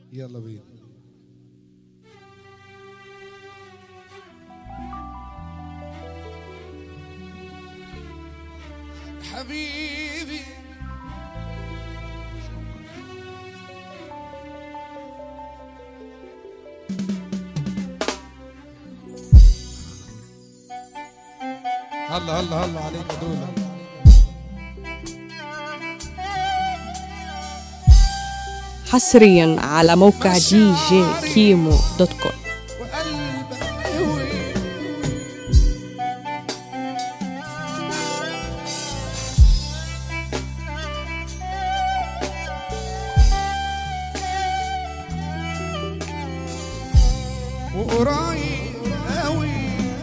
يلا بينا. حبيبي هلا هلا هلا عليك يا دولة. حصريا على موقع djkimo.com. وقريب قوي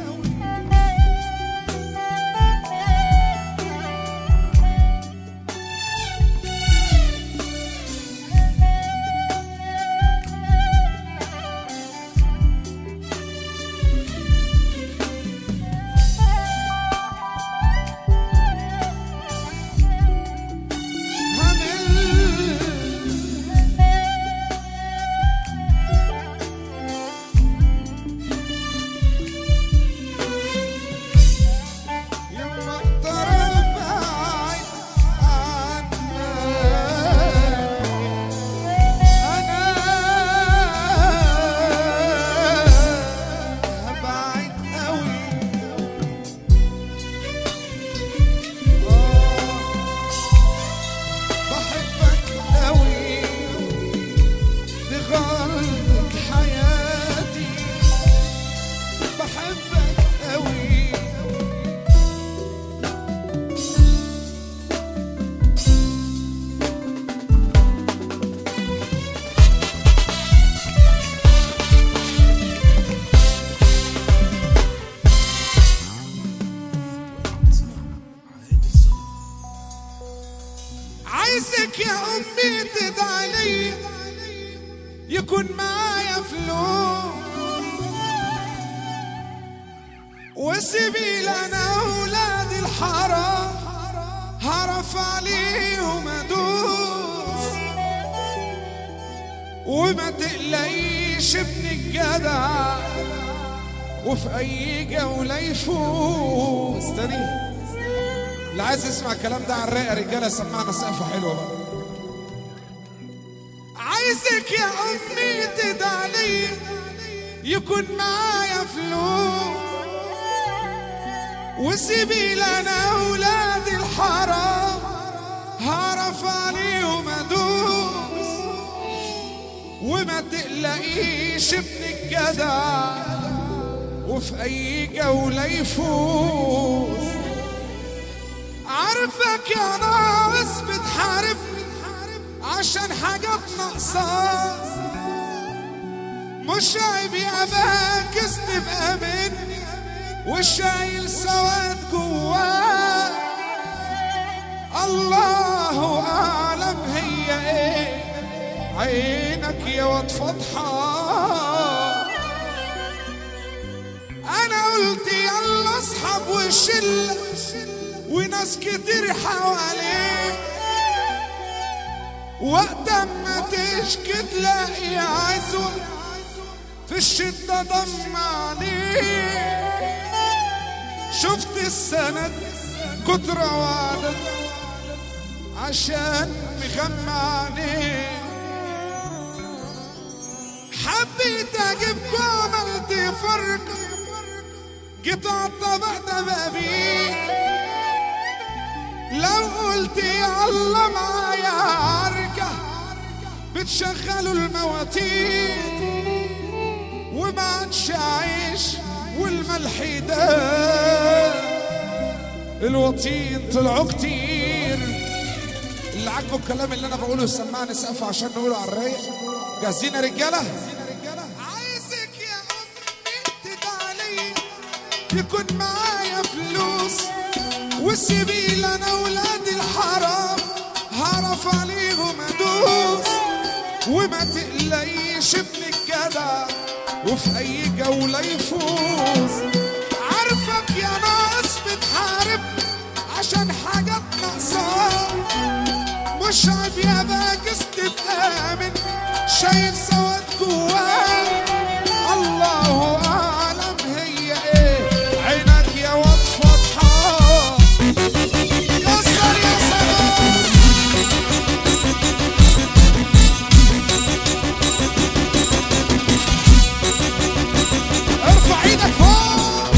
عايزك يا أمي تدعي لي يكون معايا فلوس وسيبي لنا أولاد الحرام هرف عليهم أدوس وما تقلقيش ابن الجدع وفي أي جولة يفوز. تاني اللي عايز يسمع الكلام ده على الرايق رجاله سمعنا سقفه حلوه بقى. عايزك يا امي تدعي لي يكون معايا فلوس وسيبي لنا اولاد الحرام هعرف عليهم ادوس وما تقلقيش ابن الجدع وفي اي جوله يفوز. عارفك يا ناقص بتحاربني عشان حاجات ناقصاك مش عيب يا باكس تبقى مني والشايل سواد جواك. الله اعلم هي ايه عينك يا واد فضحة. انا قلت يلا اصحاب وشله وناس كتير حواليك وقت ما تشكي تلاقي عزوة في الشدة ضم عليك. شفت السند كتر وعدك عشان مغمى عليك حبيت اجيبكوا عملت فرق جيت عالطبق ده بابيك لو قلت يلا معايا ارجع بتشغلوا المواتير وما عادش عيش والملح ده الوطين طلعوا كتير. اللي عاجبه الكلام اللي انا بقوله سمعني سقف عشان نقوله على الرايق. جاهزين يا رجاله؟ عايزك يا امي تدعي لي يكون معايا فلوس وسيبي لنا ولاد الحرام هعرف عليهم ادوس وما تقلقيش ابن الجدع وفي اي جولة يفوز. عارفك يا ناقص بتحارب عشان حاجات ناقصاك مش عيب يا باكس تتآمن شايف سواد جواك الله اعلم هي ايه عينك يا واد فتحة كسر يا سلام ارفع ايدك فوق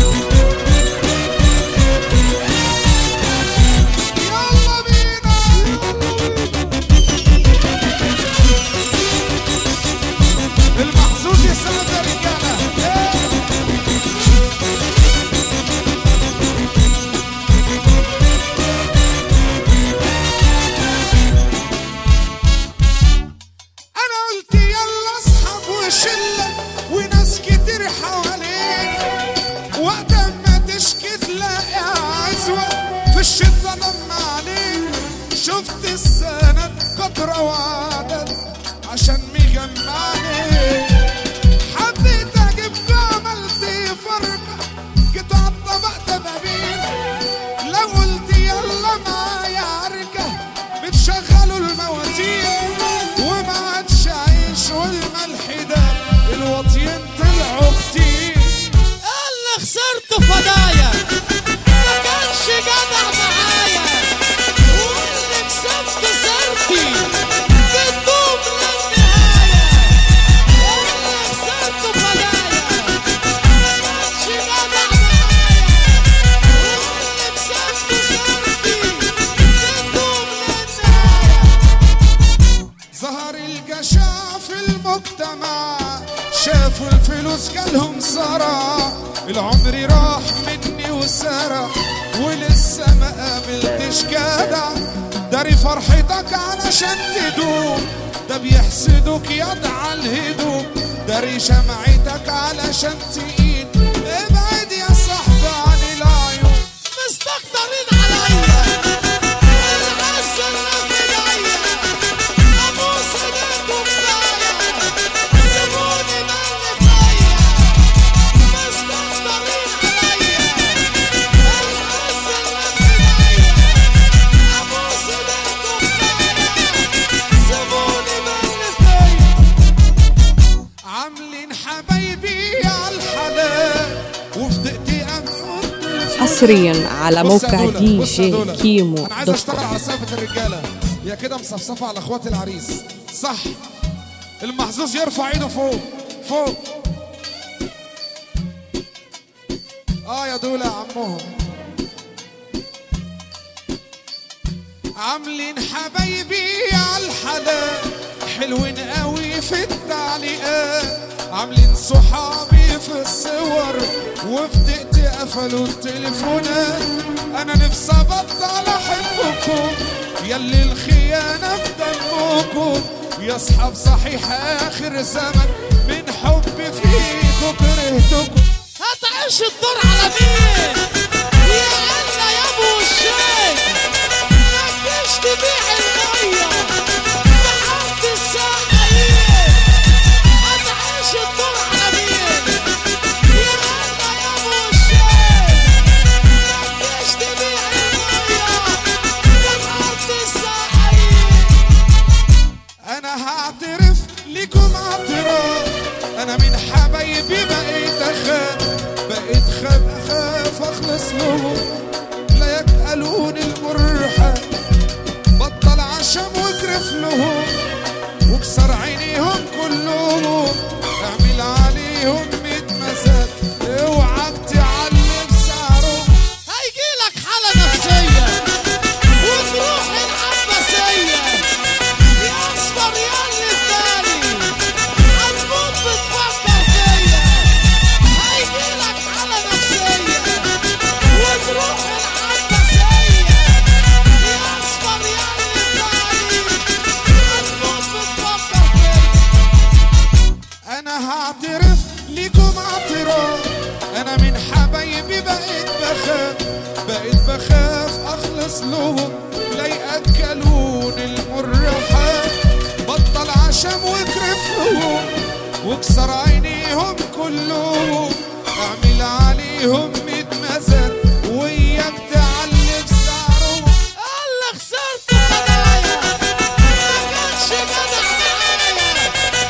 يلا بينا المحظوظ يسلم يا رجاله انا قلت يلا اصحاب وشله وناس كتير حواليك وقت ما تشكي تلاقي عزوه في الشده ضم عليك شفت السند قطره وعدد عشان مجمعني حبيت اجيب عملت فرقه جيت على الطبق دبابين لو قلت يلا معايا عركه بتشغلوا المواتير وما عادش عيش والملح ده الواطيين طلعوا كتير اللي خسرته فدايا ما كانش جدع معايا واللي كسبت سرتي بتدوم للنهاية اللي خسرته فدايا ما كانش جدع معايا واللي كسبت سرتي بتدوم للنهاية ظهر الجشع في المجتمع شافوا الفلوس جالهم صرع العمر راح مني وسرح ولسه ما قابلتش جدع داري فرحتك علشان تدوم ده بيحسدوك يضع الهدوم داري شمعتك علشان تقيل ابعد يا صاحبي عن العيون مستكترين عليا العز اللي في ايديا ابوس ايديكم كفايه سيبوني من اللي فيا مستكترين عليا العز اللي في ايديا ابوس ايديكم كفايه سيبوني من اللي فيا عاملين حبايبي على الحلال وفي دقيقتي اموت حصريا على موقع دي جي كيمو انا عايز دوت اشتغل كوم. على سقفة الرجاله يا كده مصفصفه على اخوات العريس صح المحظوظ يرفع ايده فوق فوق يا دول يا عمهم عاملين حبايبي على الحلال حلوين قوي في التعليقات عاملين صحابي في الصور وفي دقيقتي قفلوا التليفونات انا نفسي ابطل احبكم ياللي الخيانه في دمكم يا اصحاب صحيح اخر زمن من حبي فيكم كرهتكم هتعيش الدور على مين يا عنا يا ابو الشيخ متجيش تبيع الميه لحد الساقيين هتعيش الدور على مين يا عنا يا ابو الشيخ متجيش تبيع الميه لحد الساقيين انا هعترف ليكم اعتراف انا من حبايبي بقيت اخاف اخلص لهم لا يكألوني المرحة بطل عشم واكرف لهم واكسر عينيهم كلهم اعمل عليهم 100 مزاد اوعى تعلم سعرهم هيجيلك حالة نفسية وتروح العباسية يا اصفر يا اللي التاني هتموت بتفكر فيا هيجيلك حالة نفسية وتروح العباسية يا اصفر يا اللي التاني هتموت بتفكر فيا انا هعترف ليكم اعتراف انا من حبايبي بقيت بخاف اخلص لهم لا ياكلون المرحات بطل عشم واكرف لهم واكسر عينيهم كلهم اعمل عليهم 100 مزاد وياك تعلم سعرهم اللي خسرت فدايا ما كانش جدع معايا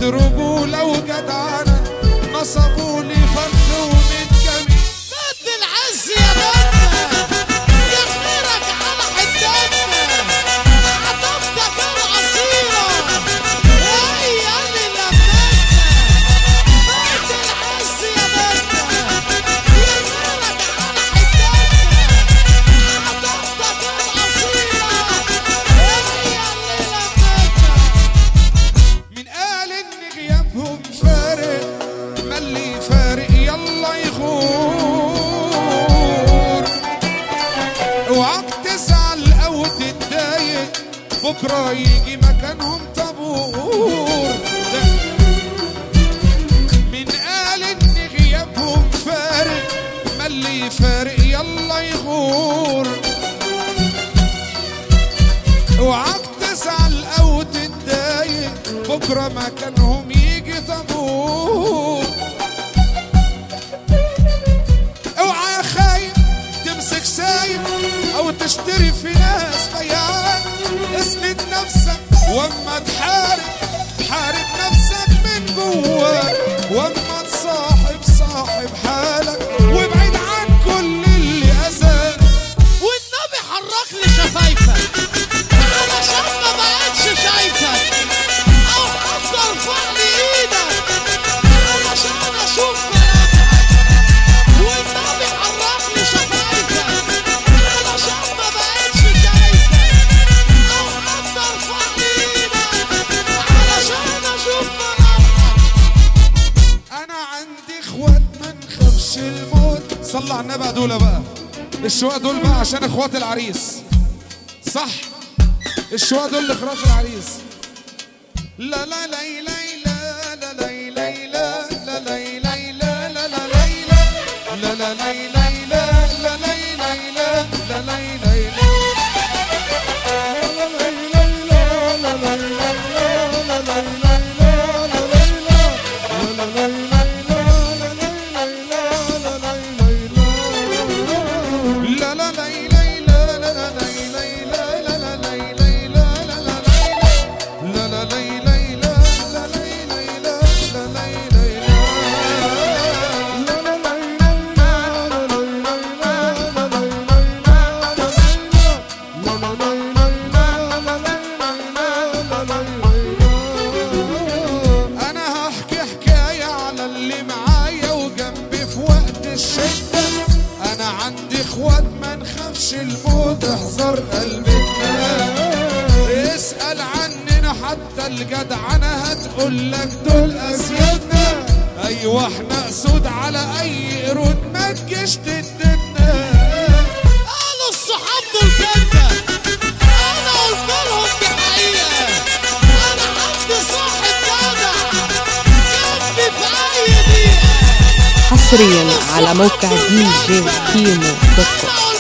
رجولة وجدعنة نصبوا لي فرد ومن جميل بد العز يا بنا يخبرك على حدتنا عطفتك العصيرة وهي اللي لمتنا بد العز يا بنا يخبرك على حدتنا عطفتك العصيرة وهي اللي لمتنا. من قال ان غيابهم فارق ملي فارق يلا يغور اوعاك تزعل او تتضايق بكره يجي مكانهم طابور. من قال ان غيابهم فارق ملي فارق يلا يغور اوعاك تزعل او تتضايق بكره مكانهم يجي طابور. اوعى يا خايف تمسك سايب او تشتري في ناس بياع اسند نفسك واما تحارب حارب نفسك من جواك واما تصاحب صاحب حالك وابعد عن كل اللي اذاك. والنبي حرك لي شفايفك علشان ما بقتش شايفك او حتى ارفع لي ايدك علشان اشوف ملامحك. والنبي حرك لي شفايفك علشان ما بقتش شايفك او حتى ارفع لي ايدك علشان اشوف ملامحك. انا عندي اخوات ما نخافش الموت. صلى على النبي دول بقى الشواء دول بقى عشان اخوات العريس صح. الشواء دول لاخوات العريس. لا لا لا لا لا لا لا لا لا لا لا لا لا لا لا لا لا اخوات ما نخافش الموت احذر قلبنا. اسأل عننا حتى الجدعنة هتقول لك دول اسيادنا. ايوه احنا اسود على اي قرود ما تجيش تدنا. قالوا الصحاب دول كده انا قلت لهم دي حقيقة. انا عندي صاحب جدع جنبي في اي دقيقة. حصريا على موقع DJ Kimo.com.